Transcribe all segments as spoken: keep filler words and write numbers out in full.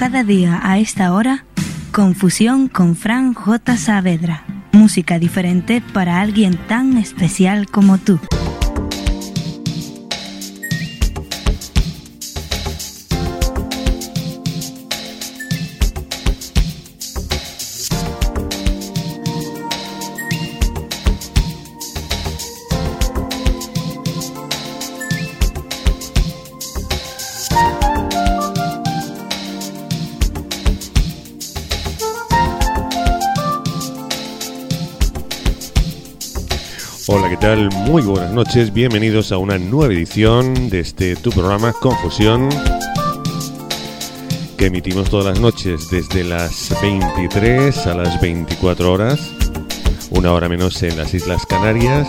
cada día a esta hora, Confusión con Fran J. Saavedra. Música diferente para alguien tan especial como tú. Hola, ¿qué tal? Muy buenas noches, bienvenidos a una nueva edición de este tu programa Confusión, que emitimos todas las noches desde las veintitrés a las veinticuatro horas, una hora menos en las Islas Canarias,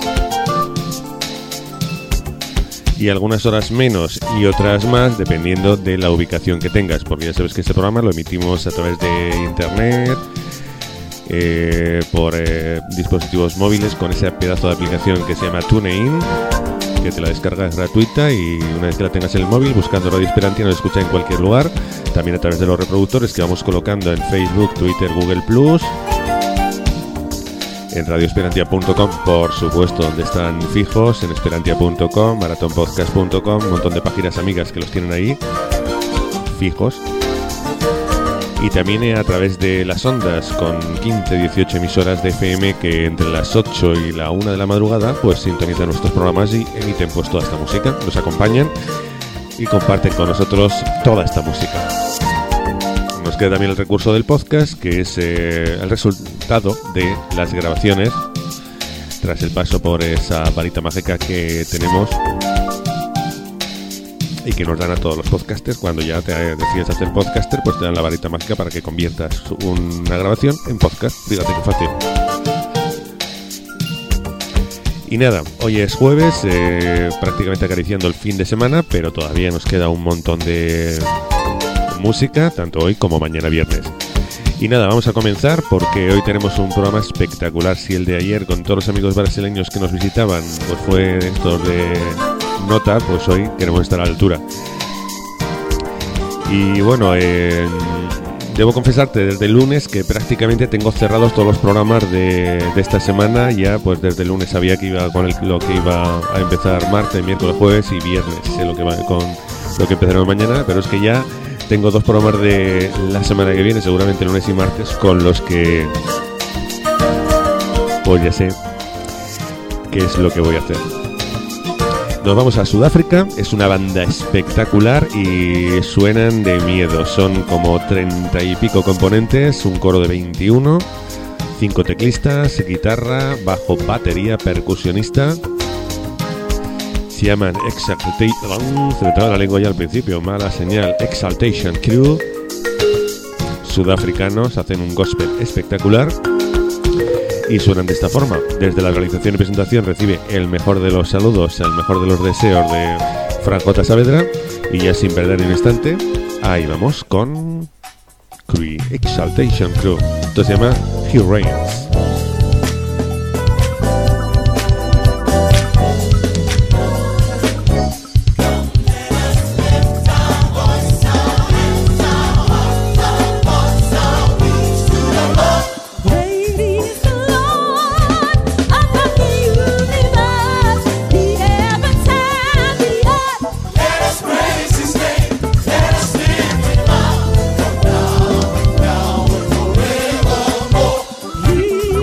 y algunas horas menos y otras más dependiendo de la ubicación que tengas, porque ya sabes que este programa lo emitimos a través de internet, Eh, por eh, dispositivos móviles con ese pedazo de aplicación que se llama TuneIn, que te la descargas gratuita y una vez que la tengas en el móvil, buscando Radio Esperantia, nos escucha en cualquier lugar, también a través de los reproductores que vamos colocando en Facebook, Twitter, Google Plus, en radio esperantia punto com, por supuesto, donde están fijos, en esperantia punto com, marathon podcast punto com, un montón de páginas amigas que los tienen ahí fijos. Y también a través de las ondas con quince a dieciocho emisoras de F M que entre las ocho y la una de la madrugada pues sintonizan nuestros programas y emiten pues toda esta música, nos acompañan y comparten con nosotros toda esta música. Nos queda también el recurso del podcast, que es eh, el resultado de las grabaciones tras el paso por esa varita mágica que tenemos y que nos dan a todos los podcasters. Cuando ya te decides hacer podcaster, pues te dan la varita mágica para que conviertas una grabación en podcast. Fíjate qué fácil. Y nada, hoy es jueves, eh, prácticamente acariciando el fin de semana, pero todavía nos queda un montón de música, tanto hoy como mañana viernes. Y nada, vamos a comenzar porque hoy tenemos un programa espectacular. Si el de ayer con todos los amigos brasileños que nos visitaban pues fue estos de nota, pues hoy queremos estar a la altura. Y bueno, eh, debo confesarte desde el lunes que prácticamente tengo cerrados todos los programas de, de esta semana. Ya pues desde el lunes sabía que iba con el, lo que iba a empezar martes, miércoles, jueves y viernes, sé lo que va con lo que empezaremos mañana, pero es que ya tengo dos programas de la semana que viene, seguramente lunes y martes, con los que pues ya sé qué es lo que voy a hacer. Nos vamos a Sudáfrica, es una banda espectacular y suenan de miedo. Son como treinta y pico componentes, un coro de veintiuno, cinco teclistas, guitarra, bajo, batería, percusionista. Se llaman Exaltation, se me traba la lengua ya al principio, mala señal, Exaltation Crew. Sudafricanos, hacen un gospel espectacular. Y suenan de esta forma. Desde la realización y presentación recibe el mejor de los saludos, el mejor de los deseos de Fran J. Saavedra. Y ya sin perder ni un instante, ahí vamos con Cree Exaltation Crew. Esto se llama He Reigns. He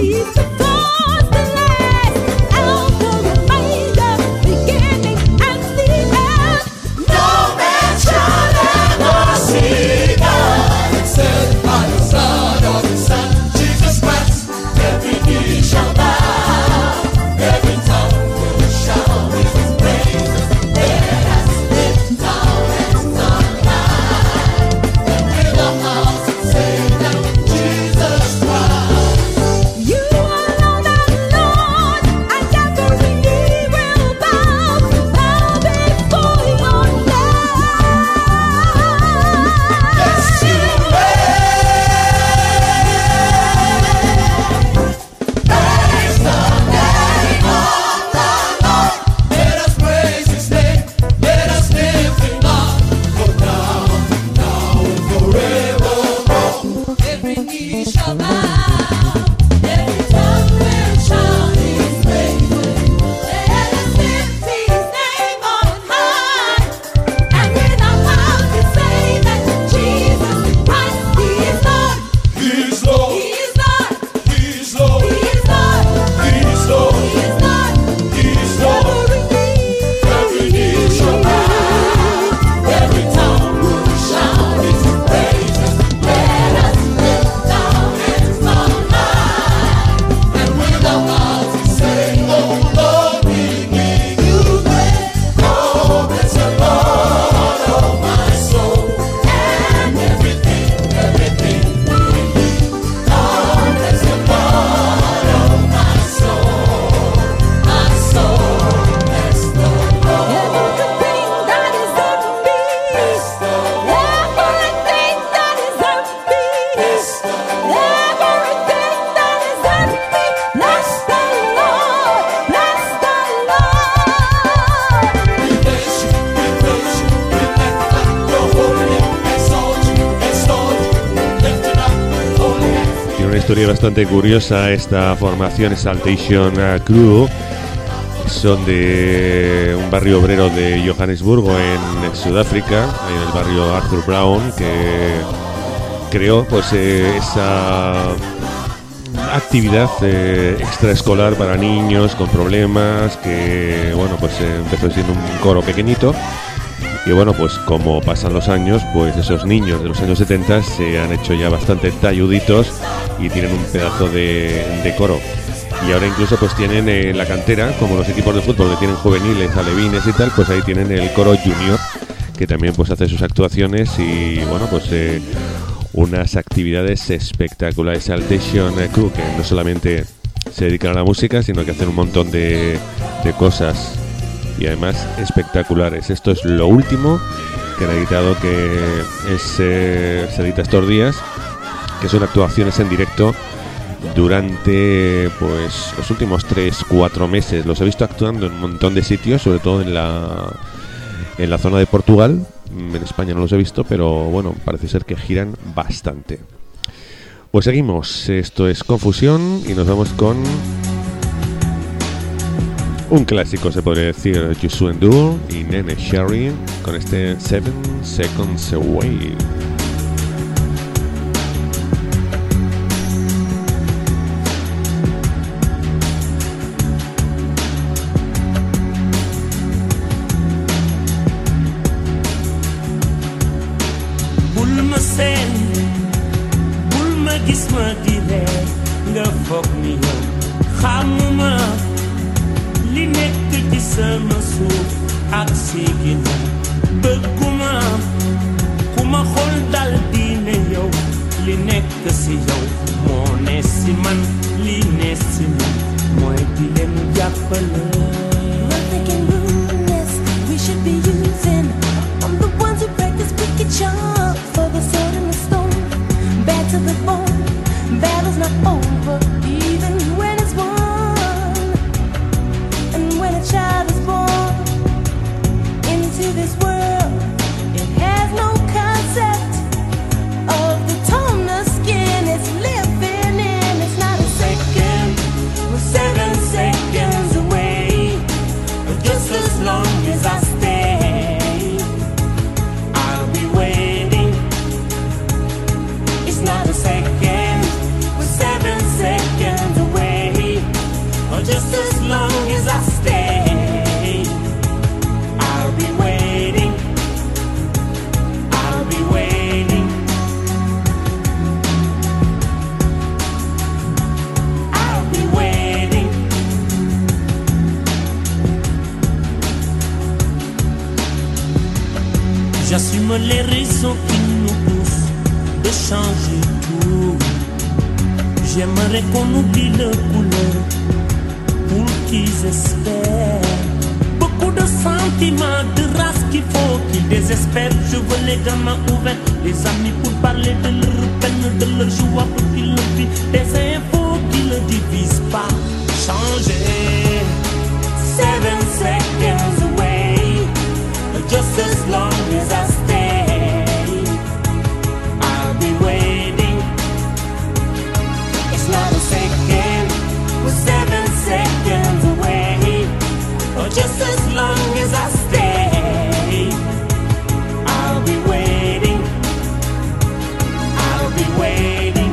historia bastante curiosa. Esta formación Saltation Crew son de un barrio obrero de Johannesburgo en Sudáfrica, en el barrio Arthur Brown, que creó pues eh, esa actividad eh, extraescolar para niños con problemas, que bueno pues eh, empezó siendo un coro pequeñito. Y bueno, pues como pasan los años, pues esos niños de los años setenta se han hecho ya bastante talluditos y tienen un pedazo de, de coro. Y ahora incluso pues tienen en eh, la cantera, como los equipos de fútbol que tienen juveniles, alevines y tal, pues ahí tienen el coro junior, que también pues hace sus actuaciones y bueno, pues eh, unas actividades espectaculares. Saltation Crew, que no solamente se dedican a la música, sino que hacen un montón de, de cosas y además espectaculares. Esto es lo último que han editado, que es, eh, se edita estos días, que son actuaciones en directo durante pues los últimos tres cuatro meses. Los he visto actuando en un montón de sitios, sobre todo en la en la zona de Portugal. En España no los he visto, pero bueno, parece ser que giran bastante. Pues seguimos, esto es Confusión y nos vamos con un clásico, se podría decir, Youssou N'Dour y Nene Cherry, con este Seven Seconds Away. Bul ma seen, bul ma gis ma di reer, nga foog ni yow xamuma li nekk ci sama suuf ak si ginnaaw. Bëgguma ku ma xool dal di ne yow li nekk si yow moo ne si man, li ne si man mooy di leen jàppale. We're thinking rudeness we should be using. I'm the ones who practice wicked charm for the sword and the stone. Bad to the bone, battle's not over even when it's won. And when a child is born into this world, it has no concept of the tone of skin it's living in. It's not a second, We're seven seconds away, but just as long as I stay, I'll be waiting. It's not a second, we're seven seconds away, or just as long as I stay, I'll be waiting. I'll be waiting. I'll be waiting. J'assume les raisons qui nous poussent de changer tout. J'aimerais qu'on oublie le couleur pour qu'ils espèrent. Beaucoup de sentiments, de race qu'il faut qu'ils désespèrent. Je veux les gamins ouverts, les amis pour parler de leur peine, de leur joie pour qu'ils le vivent. Des infos qui ne divisent pas. Changer. Seven seconds away, just as long as I stay, I'll be waiting. It's not a second, we're seven seconds away, or just as long as I stay, I'll be waiting. I'll be waiting.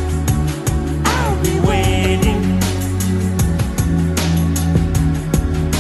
I'll be waiting.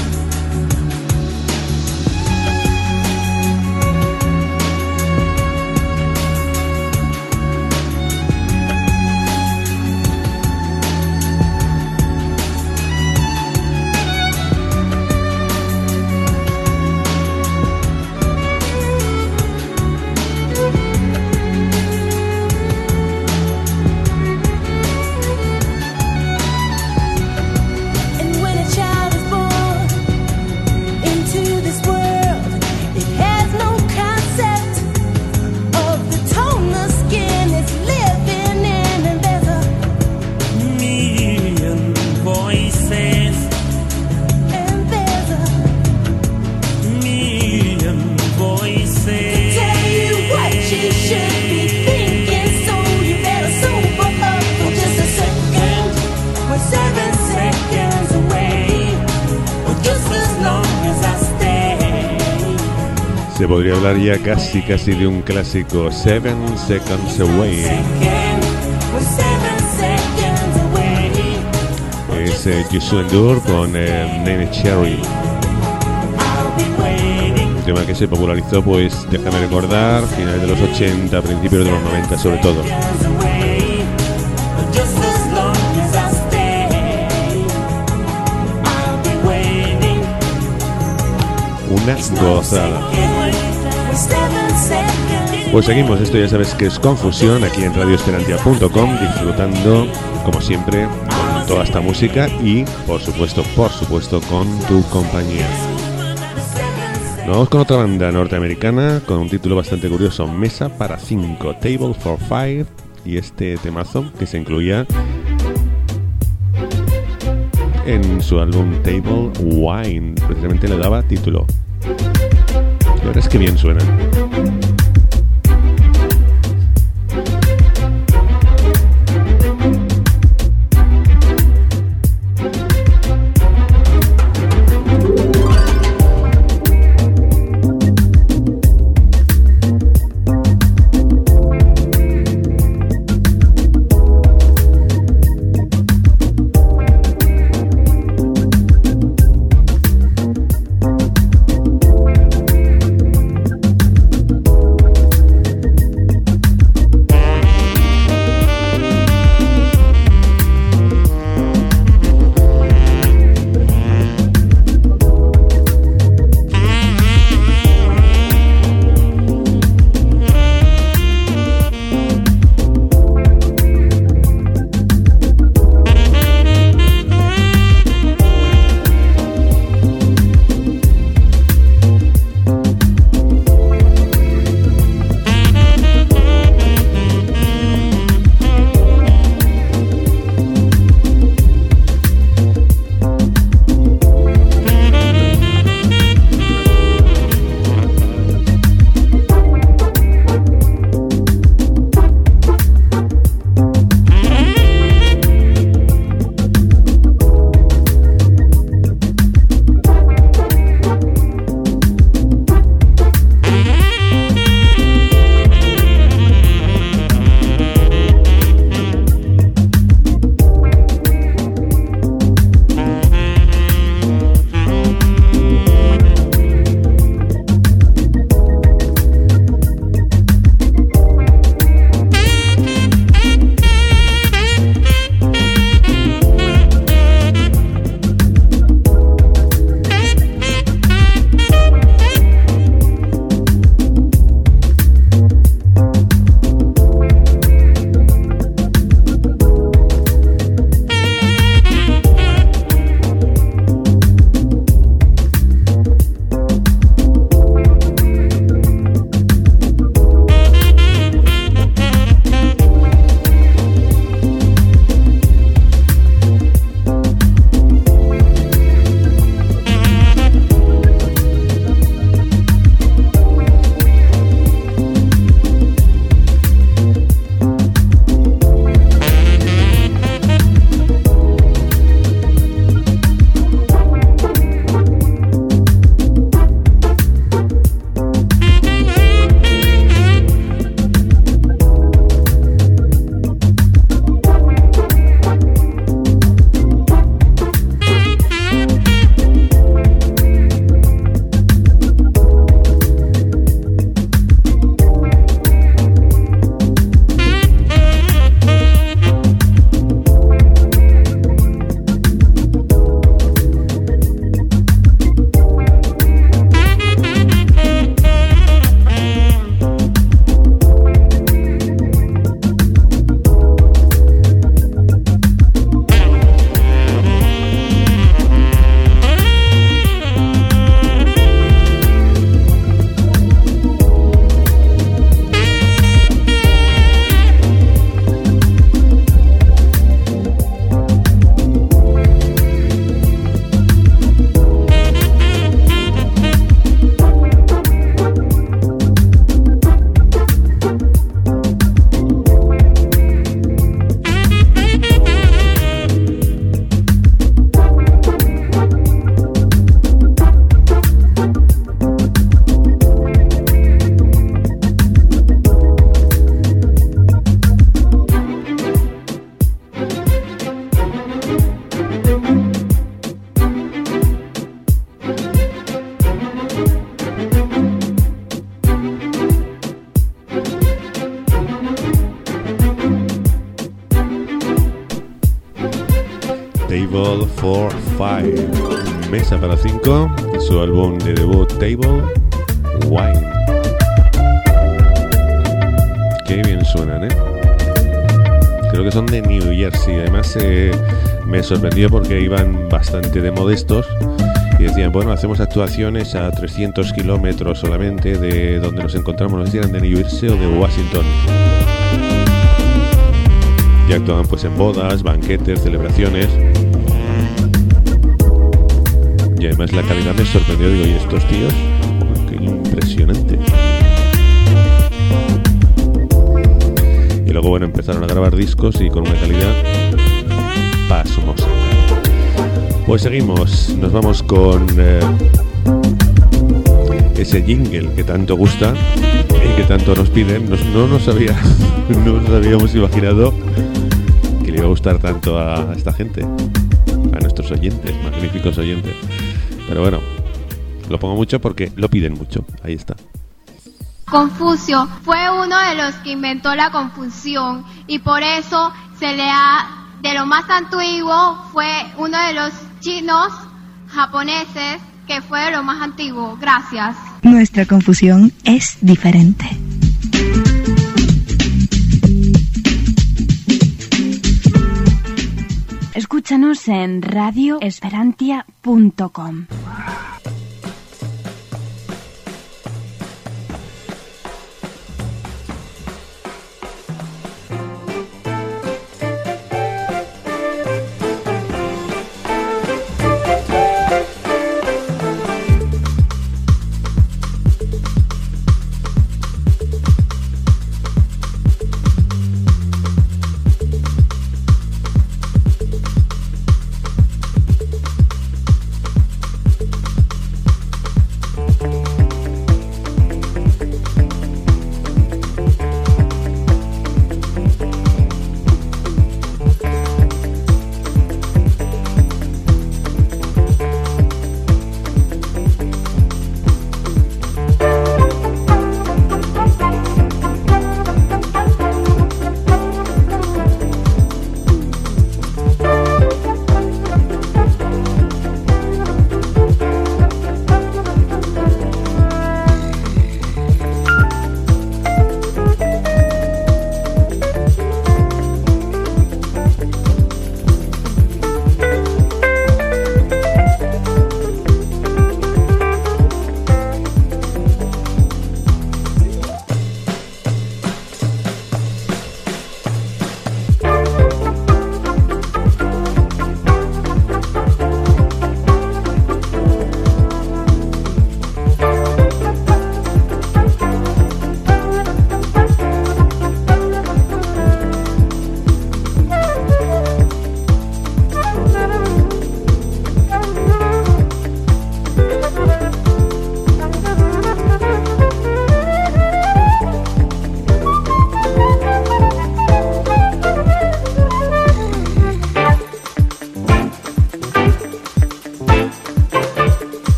Se podría hablar ya casi casi de un clásico, Seven Seconds Away. Es eh, Youssou N'Dour con eh, Nene Cherry. Un tema que se popularizó, pues déjame recordar, finales de los ochenta, principios de los noventa sobre todo. Una gozada. Pues seguimos, esto ya sabes que es Confusión aquí en radio esperantia punto com, disfrutando como siempre con toda esta música y por supuesto, por supuesto con tu compañía. Nos vamos con otra banda norteamericana con un título bastante curioso, Mesa para cinco, Table for Five, y este temazo que se incluía en su álbum Table Wine, precisamente le daba título. La verdad es que bien suenan. Table for Five, Mesa para cinco, y su álbum de debut Table Wine. Qué bien suenan, ¿eh? Creo que son de New Jersey. Además eh, me sorprendió porque iban bastante de modestos y decían, bueno, hacemos actuaciones a trescientos kilómetros solamente de donde nos encontramos, no sé si eran de New Jersey o de Washington. Y actuaban pues en bodas, banquetes, celebraciones. Y además la calidad me sorprendió, digo, ¿y estos tíos? Oh, qué impresionante. Y luego, bueno, empezaron a grabar discos y con una calidad pasmosa. Pues seguimos, nos vamos con eh, ese jingle que tanto gusta y que tanto nos piden. Nos, no, nos había, no nos habíamos imaginado que le iba a gustar tanto a esta gente, a nuestros oyentes, magníficos oyentes. Pero bueno, lo pongo mucho porque lo piden mucho. Ahí está. Confucio fue uno de los que inventó la confusión y por eso se le ha, de lo más antiguo, fue uno de los chinos japoneses que fue de lo más antiguo. Gracias. Nuestra confusión es diferente. Escúchanos en radio esperantia punto com.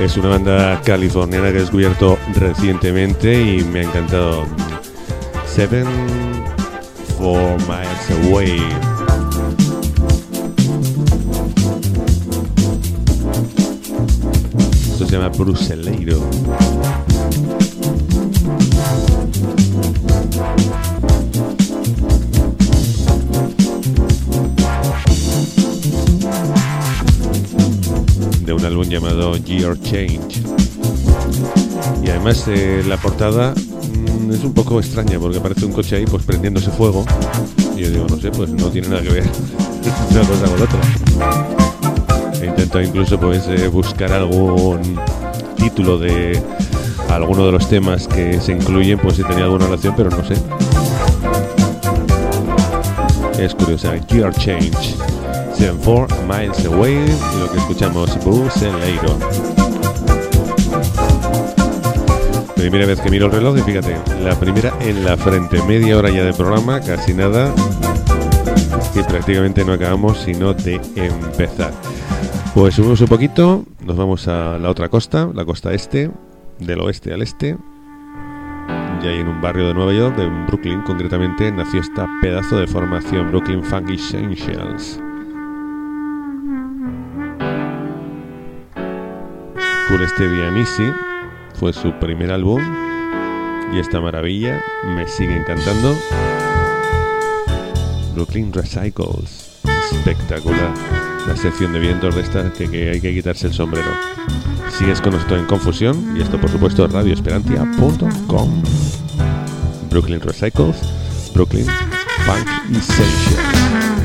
Es una banda californiana que he descubierto recientemente y me ha encantado. Seven Four Miles Away. Esto se llama Bruseleiro. De un álbum llamado Year Change. Y además eh, la portada mmm, es un poco extraña porque aparece un coche ahí pues prendiéndose fuego y yo digo, no sé, pues no tiene nada que ver una cosa con otra. He intentado incluso pues eh, buscar algún título de alguno de los temas que se incluyen, pues si tenía alguna relación, pero no sé. Es curiosa. Year Change, Seven Four Miles Away, y lo que escuchamos, Bruseleiro. Primera vez que miro el reloj y fíjate, la primera en la frente, media hora ya de programa, casi nada, y prácticamente no acabamos sino de empezar. Pues subimos un poquito, nos vamos a la otra costa, la costa este, del oeste al este, y ahí en un barrio de Nueva York, de Brooklyn concretamente, nació esta pedazo de formación, Brooklyn Funk Essentials. Cool Steady and Easy fue su primer álbum y esta maravilla me sigue encantando. Brooklyn Recycles, espectacular. La sección de vientos de esta que, que hay que quitarse el sombrero. Sigues con nosotros en Confusión y esto por supuesto radio esperantia punto com. Brooklyn Recycles, Brooklyn Funk Essentials.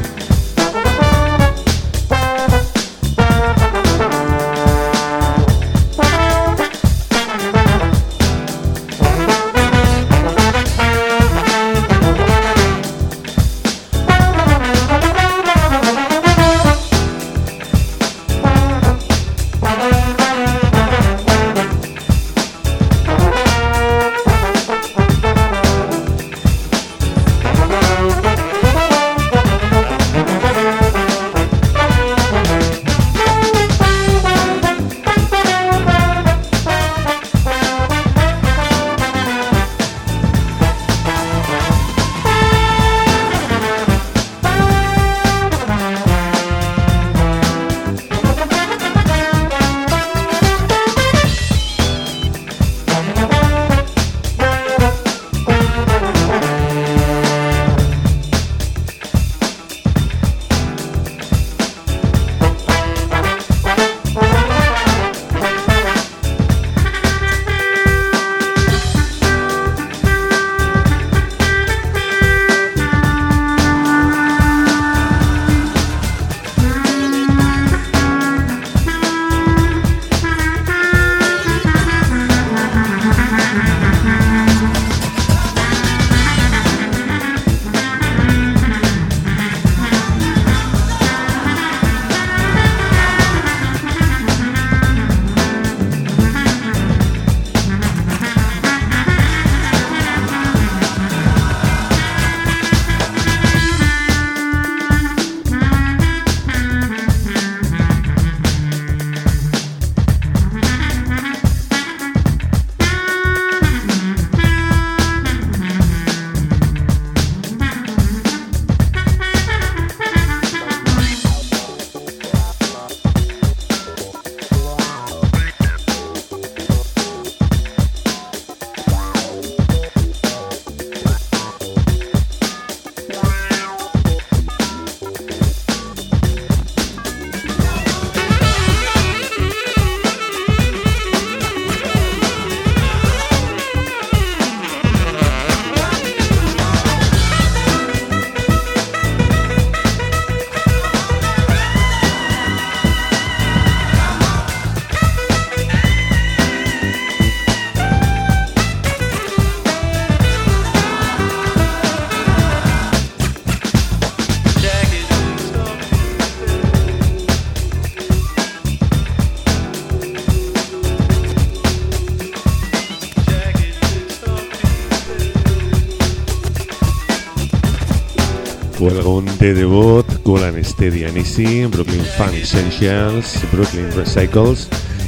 Fue el álbum de debut, Cool and Steady and Easy, Brooklyn Funk Essentials, Brooklyn Recycles.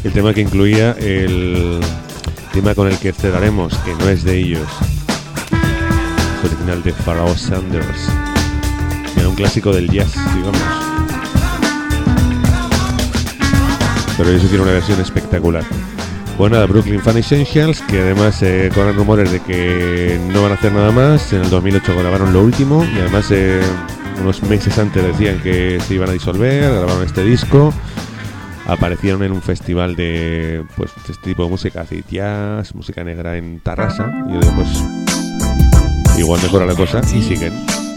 El tema que incluía el tema con el que cerraremos, que no es de ellos, es original de Pharoah Sanders. Era un clásico del jazz, digamos. Pero ellos hicieron una versión espectacular. Bueno, nada, Brooklyn Fun Essentials, que además eh, corren rumores de que no van a hacer nada más. En el dos mil ocho grabaron lo último y además eh, unos meses antes decían que se iban a disolver, grabaron este disco. Aparecieron en un festival de pues este tipo de música, así jazz, música negra en Tarrasa, y yo digo, pues igual mejora la cosa, y siguen.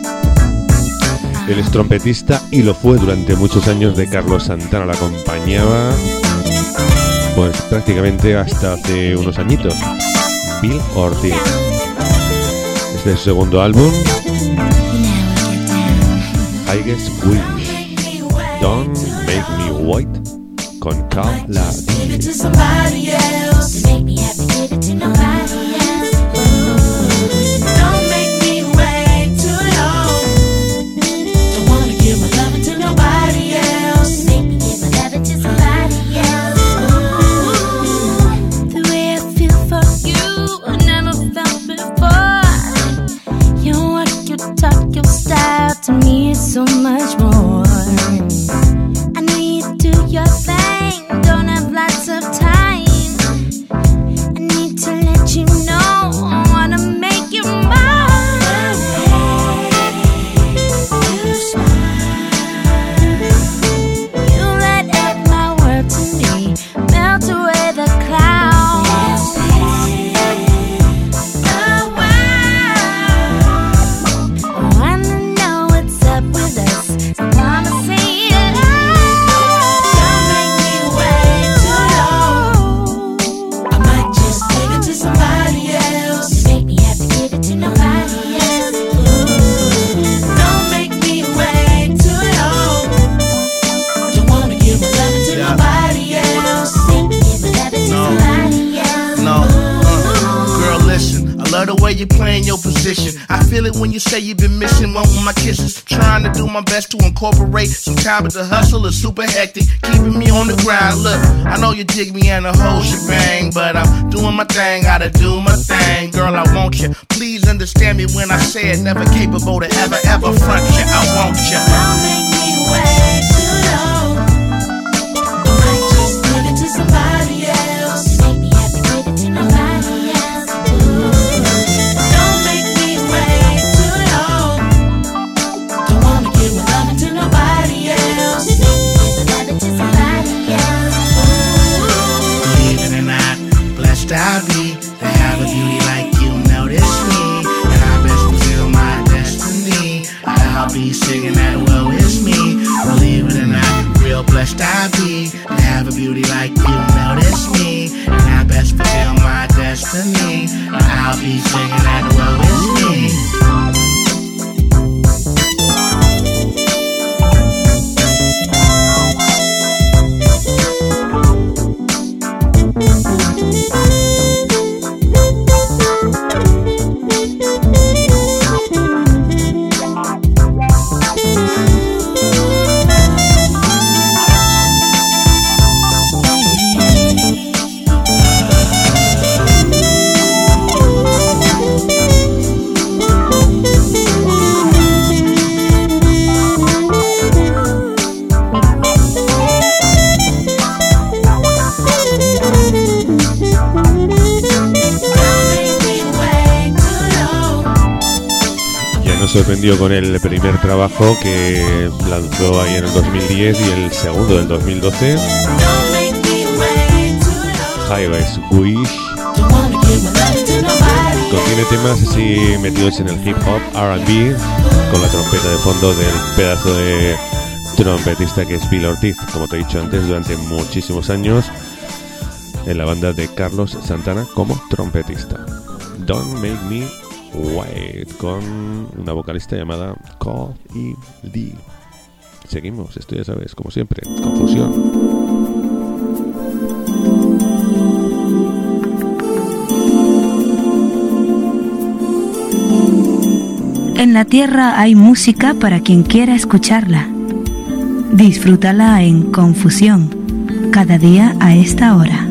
Él es trompetista y lo fue durante muchos años de Carlos Santana, la acompañaba pues prácticamente hasta hace unos añitos. Bill Ortiz. Este es su segundo álbum, I Guess Wish, Don't Make Me White, con Carl Lardy. To me it's so much more. I know you do your thing, don't have lots of time. I need to let you know I wanna make you mine. You let out my word to me, melt away the clouds. The way you're playing your position, I feel it when you say you've been missing one of my kisses. Trying to do my best to incorporate some time, but the hustle is super hectic, keeping me on the grind. Look, I know you dig me and the whole shebang, but I'm doing my thing, gotta do my thing. Girl, I want you, please understand me when I say it. Never capable to ever, ever front you, I want you. Don't make me way too long. I might just give it to somebody else. Make me happy, give it to nobody else. I'll be to have a beauty like you notice me, and I best fulfill my destiny. I'll be singing that woe is me. Believe it or not, real blessed I'll be to have a beauty like you notice me, and I best fulfill my destiny. I'll be singing that woe is me. Sorprendió con el primer trabajo que lanzó ahí en el dos mil diez y el segundo del dos mil doce, I Guess Wish. Contiene temas así metidos en el hip hop, R and B, con la trompeta de fondo del pedazo de trompetista que es Bill Ortiz, como te he dicho antes, durante muchísimos años en la banda de Carlos Santana como trompetista. Don't Make Me White, con una vocalista llamada Carl E. D. Seguimos, esto ya sabes, como siempre, confusión. En la tierra hay música para quien quiera escucharla. Disfrútala en Confusión, cada día a esta hora.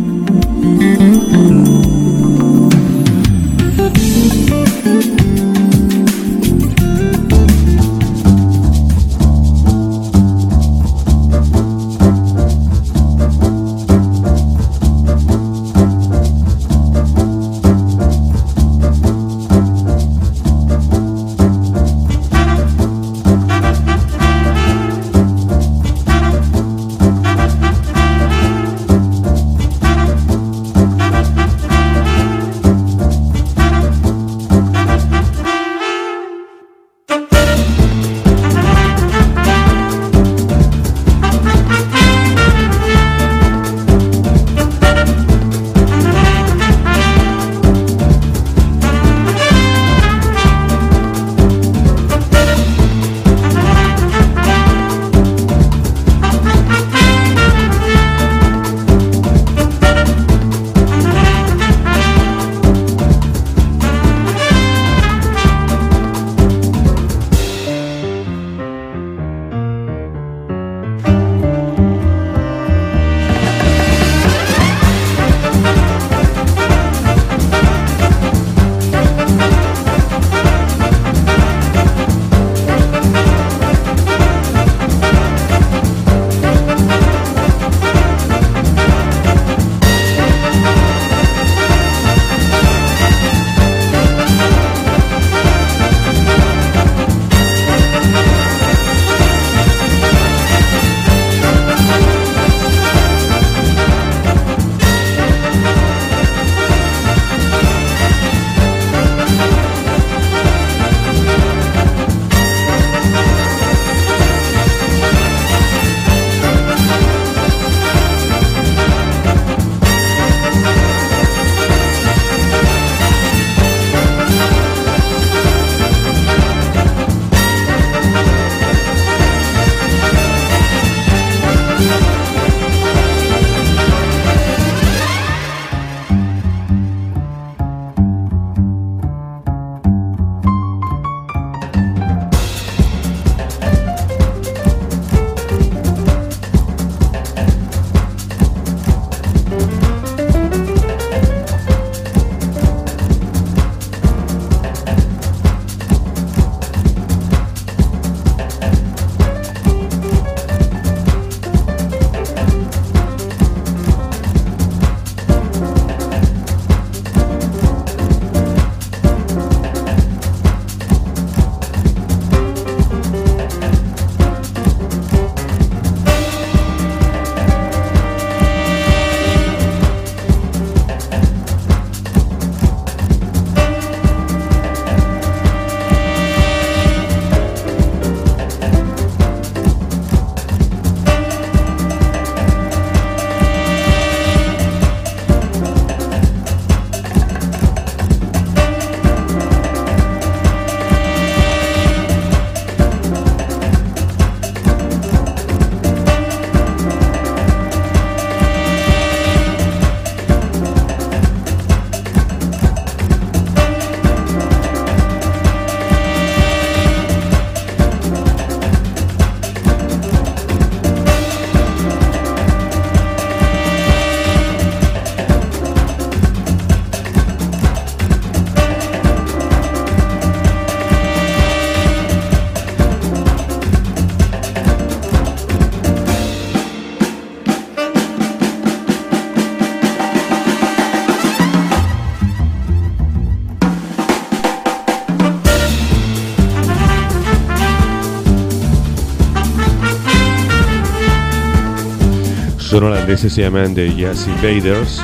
Son holandeses, se llaman The Jazz Invaders.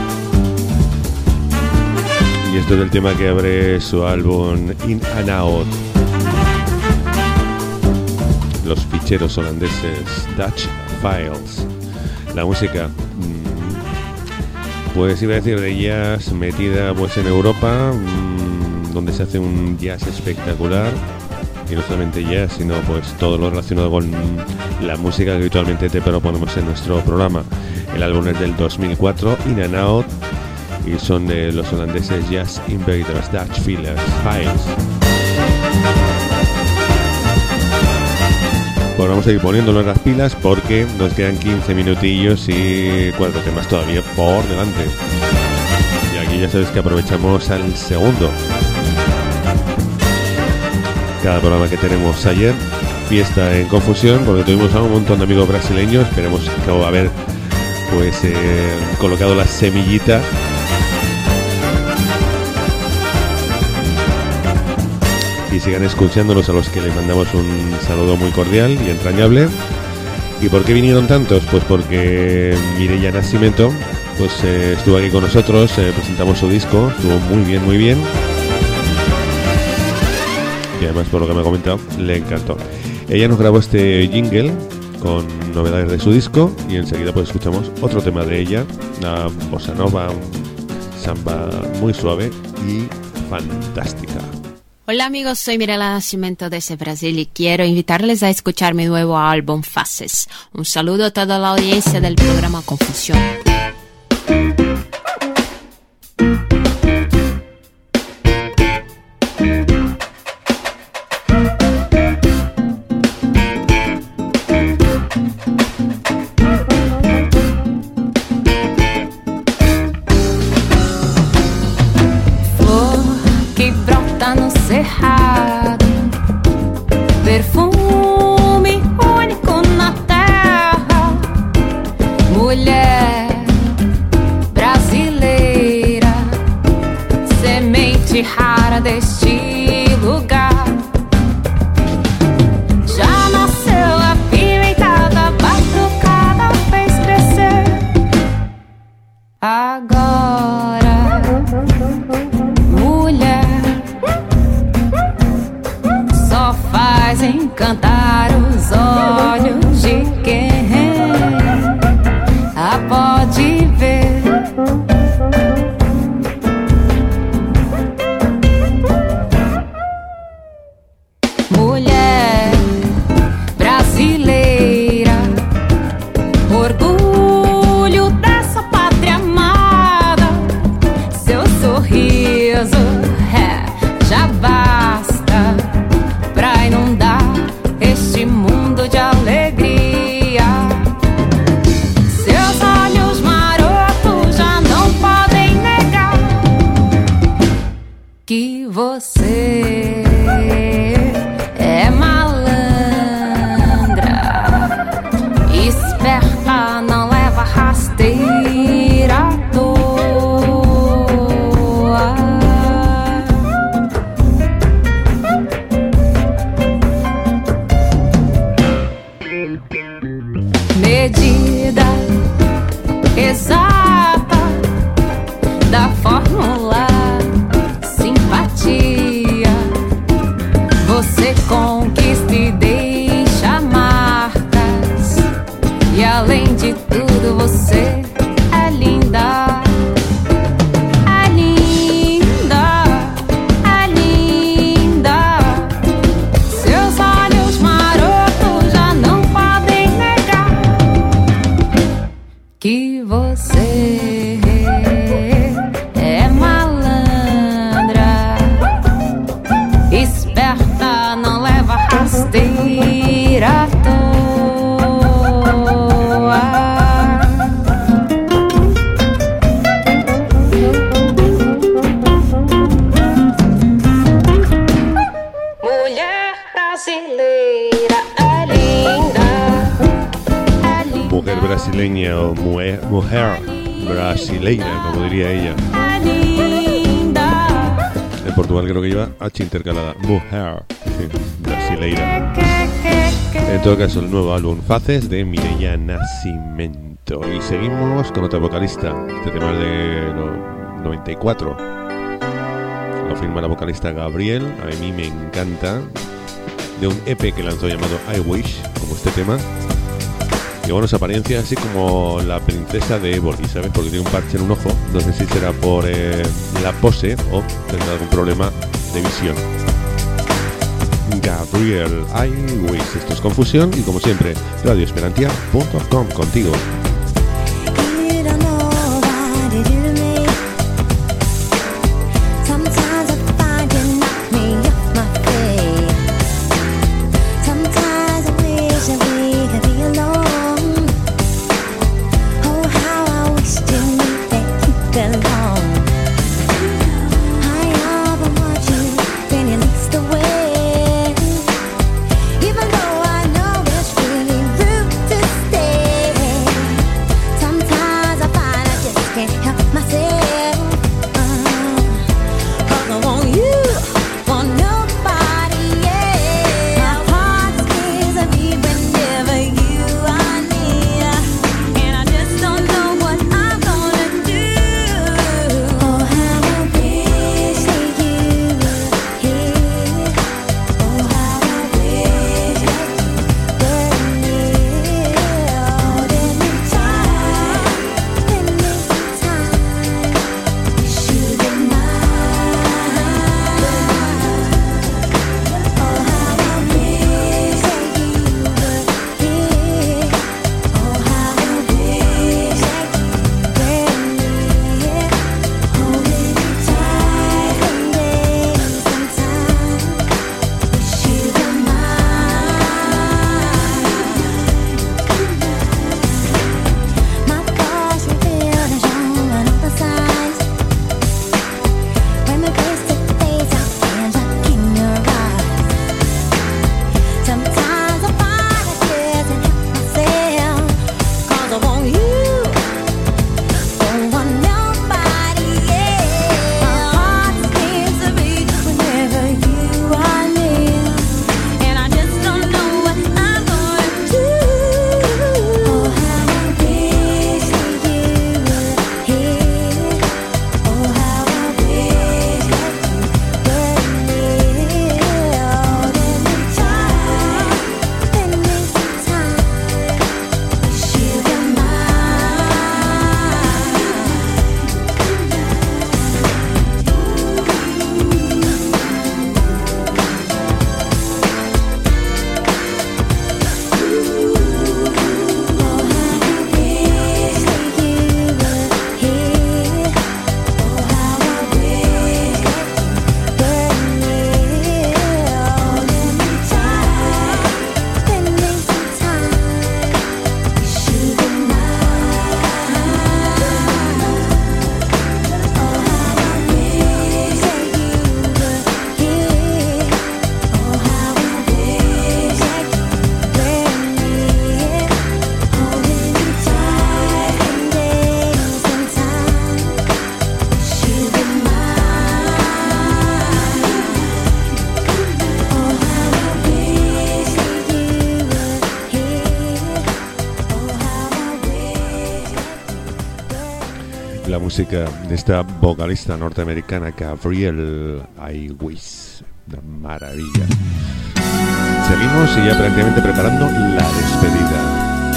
Y esto es el tema que abre su álbum In and Out. Los ficheros holandeses Dutch Files. La música, pues iba a decir de jazz metida pues en Europa, donde se hace un jazz espectacular. Y no solamente jazz, sino pues todo lo relacionado con la música que habitualmente te proponemos en nuestro programa. El álbum es del dos mil cuatro, In and Out, y son de los holandeses Jazz Invaders, Dutch Files. Pues vamos a ir poniéndonos las pilas porque nos quedan quince minutillos y cuatro temas todavía por delante. Y aquí ya sabes que aprovechamos al segundo. Cada programa que tenemos ayer, fiesta en Confusión, porque tuvimos a un montón de amigos brasileños. Esperemos que va a haber pues eh, colocado la semillita. Y sigan escuchándonos, a los que les mandamos un saludo muy cordial y entrañable. ¿Y por qué vinieron tantos? Pues porque Mireia Nascimento pues eh, estuvo aquí con nosotros, eh, presentamos su disco, estuvo muy bien, muy bien. Y además, por lo que me ha comentado, le encantó. Ella nos grabó este jingle con novedades de su disco y enseguida pues escuchamos otro tema de ella, una bossa nova, un samba muy suave y fantástica. Hola amigos, soy Mirela Nascimento desde Brasil y quiero invitarles a escuchar mi nuevo álbum Faces. Un saludo a toda la audiencia del programa Confusión. Perfume único na terra, mulher brasileira, semente rara deste lugar. Já nasceu apimentada, batucada, fez crescer. Agora, mulher só faz encantar os olhos de quem a pode ver. Mulher brasileira, orgulho dessa pátria amada, seu sorriso é, já basta pra inundar este mundo de alegria. Seus olhos marotos já não podem negar que você é malandra, esperta, não leva rasteira à toa. Medida exata da fórmula simpatia, você conquista e deixa marcas, e além de tudo você é linda. É linda, é linda. Seus olhos marotos já não podem negar que você é malandra, esperta, não leva rasteira à toa. Mulher brasileira é linda, é linda. Mujer brasileña o mujer, mujer brasileira, como diría ella. É linda. En Portugal creo que lleva H intercalada. Mujer, sí, brasileira. En todo caso, el nuevo álbum Faces de Mireia Nascimento. Y seguimos con otra vocalista. Este tema es de no, noventa y cuatro. Lo firma la vocalista Gabriel. A mí me encanta. De un E P que lanzó llamado I Wish, como este tema. Y bueno, su apariencia así como la princesa de Évoli, ¿sabes? Porque tiene un parche en un ojo. No sé si será por eh, la pose o tendrá algún problema de visión. Gabriel, I Wish. Esto es Confusión y como siempre, radio esperantia punto com contigo. Sometimes I wish I La música de esta vocalista norteamericana Gabrielle Iwis, una maravilla. Seguimos y ya prácticamente preparando la despedida.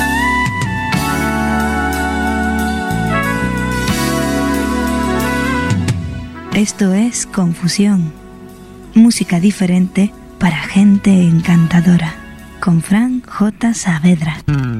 Esto es Confusión, música diferente para gente encantadora, con Fran J. Saavedra.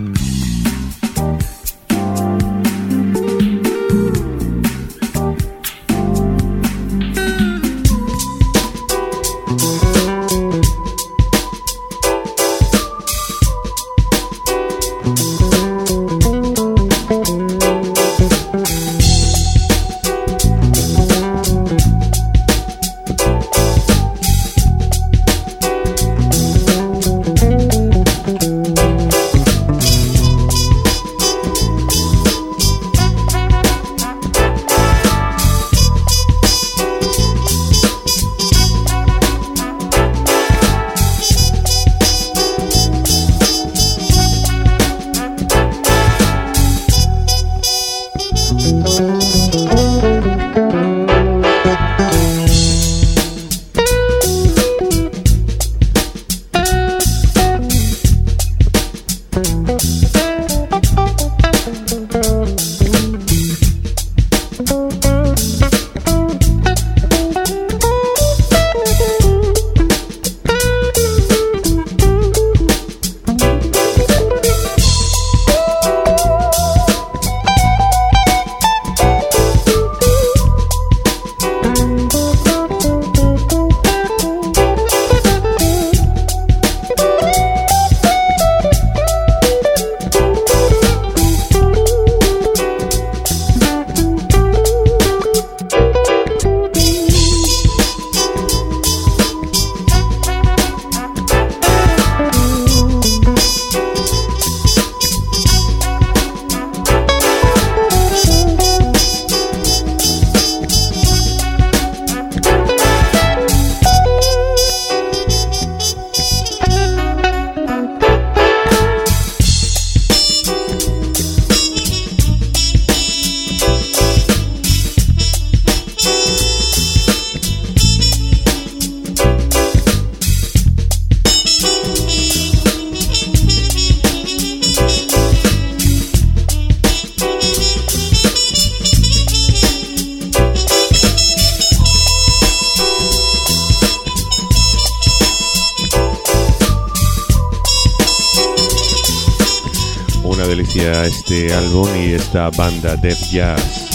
Este álbum y esta banda Def Jazz.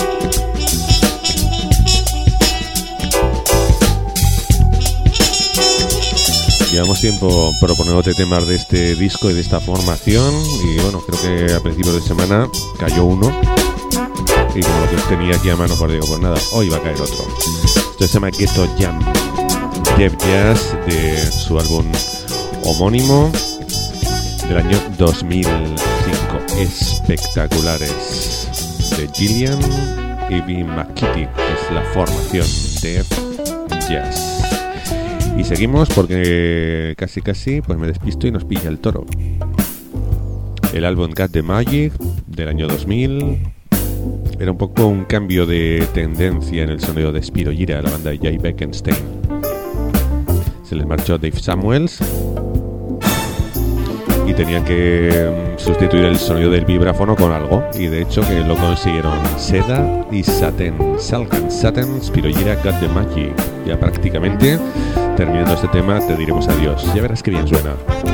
Llevamos tiempo proponiéndote temas de este disco y de esta formación y bueno, creo que a principios de semana cayó uno y como lo que tenía aquí a mano pues digo, pues nada, hoy va a caer otro. Esto se llama Ghetto Jam, Def Jazz, de su álbum homónimo del año dos mil cinco. espectaculares de Gillian Ivy McKitty, que es la formación Def Jazz. Y seguimos porque casi casi pues me despisto y nos pilla el toro. El álbum Got the Magic del año dos mil era un poco un cambio de tendencia en el sonido de Spiro Gira, la banda de Jay Beckenstein. Se les marchó Dave Samuels y tenían que sustituir el sonido del vibráfono con algo, y de hecho que lo consiguieron. Seda y Satin, Salgan Satin, Spiro Gira, Got the Magic. Ya prácticamente terminando este tema te diremos adiós, ya verás que bien suena.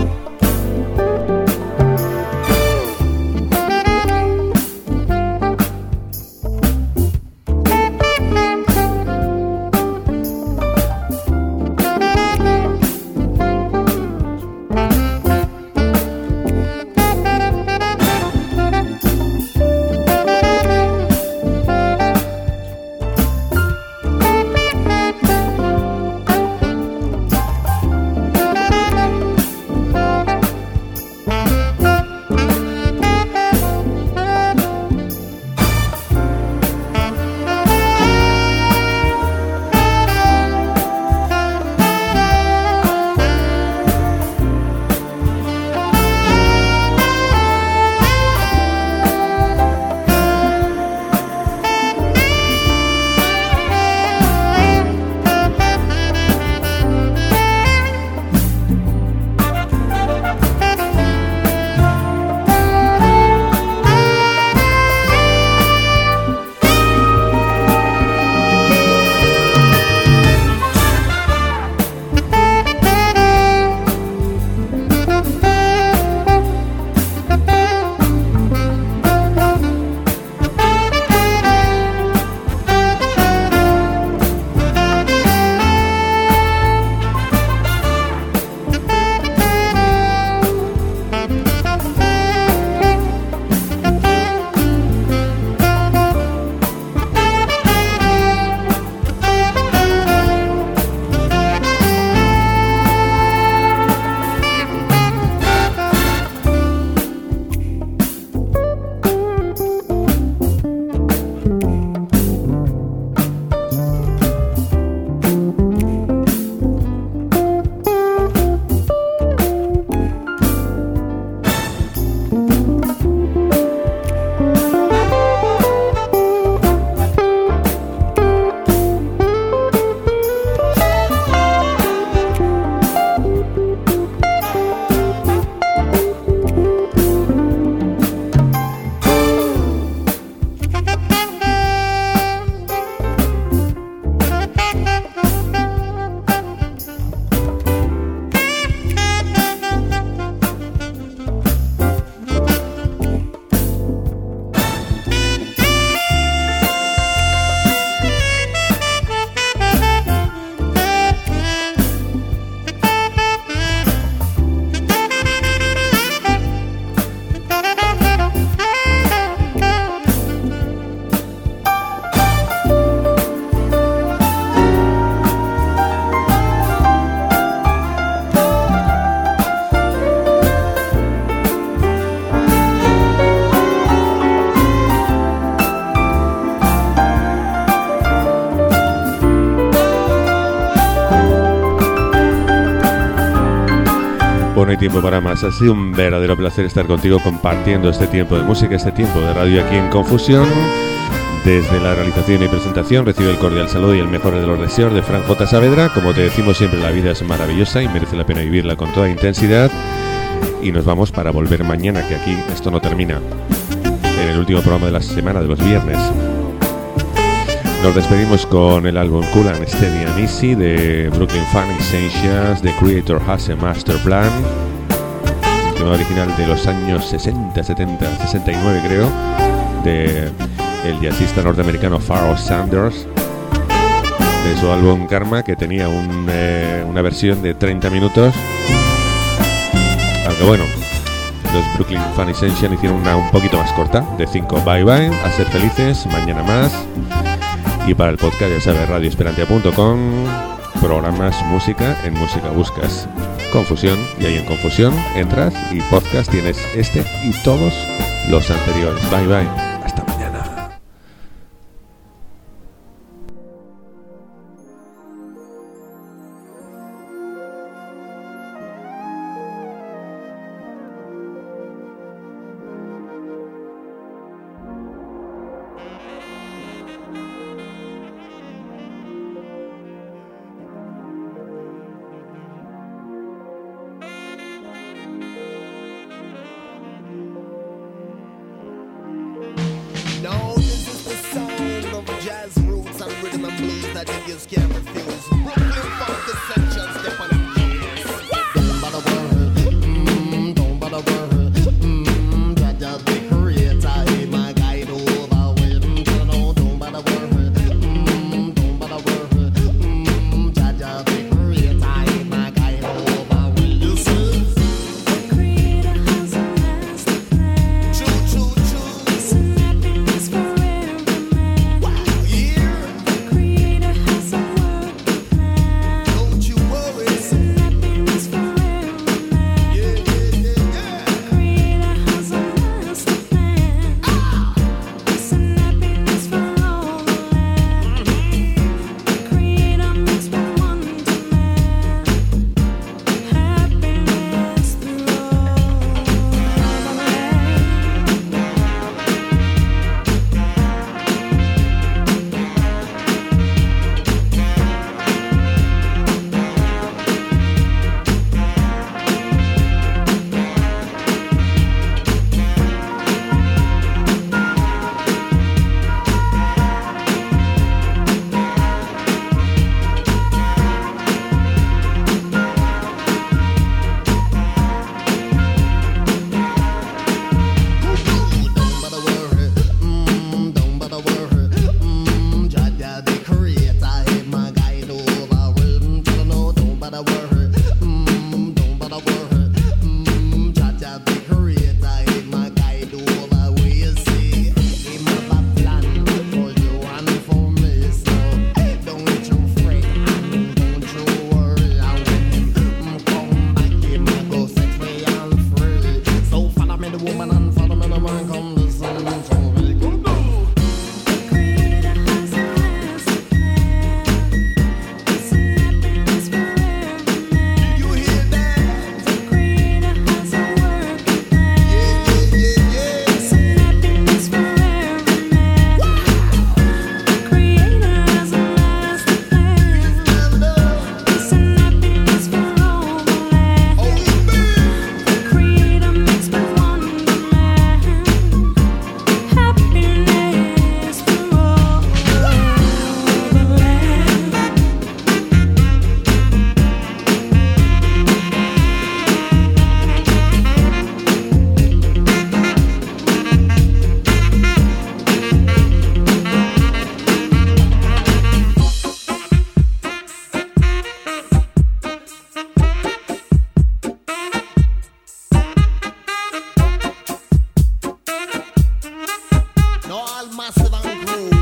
No hay tiempo para más. Ha sido un verdadero placer estar contigo compartiendo este tiempo de música, este tiempo de radio aquí en Confusión. Desde la realización y presentación recibe el cordial saludo y el mejor de los deseos de Fran J. Saavedra. Como te decimos siempre, la vida es maravillosa y merece la pena vivirla con toda intensidad. Y nos vamos para volver mañana, que aquí esto no termina, en el último programa de la semana, de los viernes. Nos despedimos con el álbum Cool and Steady and Easy de Brooklyn Funk Essentials, The Creator Has a Master Plan, el tema original de los años sesenta, setenta, sesenta y nueve creo, de el jazzista norteamericano Pharoah Sanders, de su álbum Karma, que tenía un, eh, una versión de treinta minutos, aunque bueno, los Brooklyn Funk Essentials hicieron una un poquito más corta, de cinco. Bye bye, a ser felices, mañana más. Y para el podcast, ya sabes, radio esperantia punto com, programas, música, en música buscas Confusión, y ahí en Confusión entras y podcast tienes este y todos los anteriores. Bye bye, hasta mañana. Massive and crew.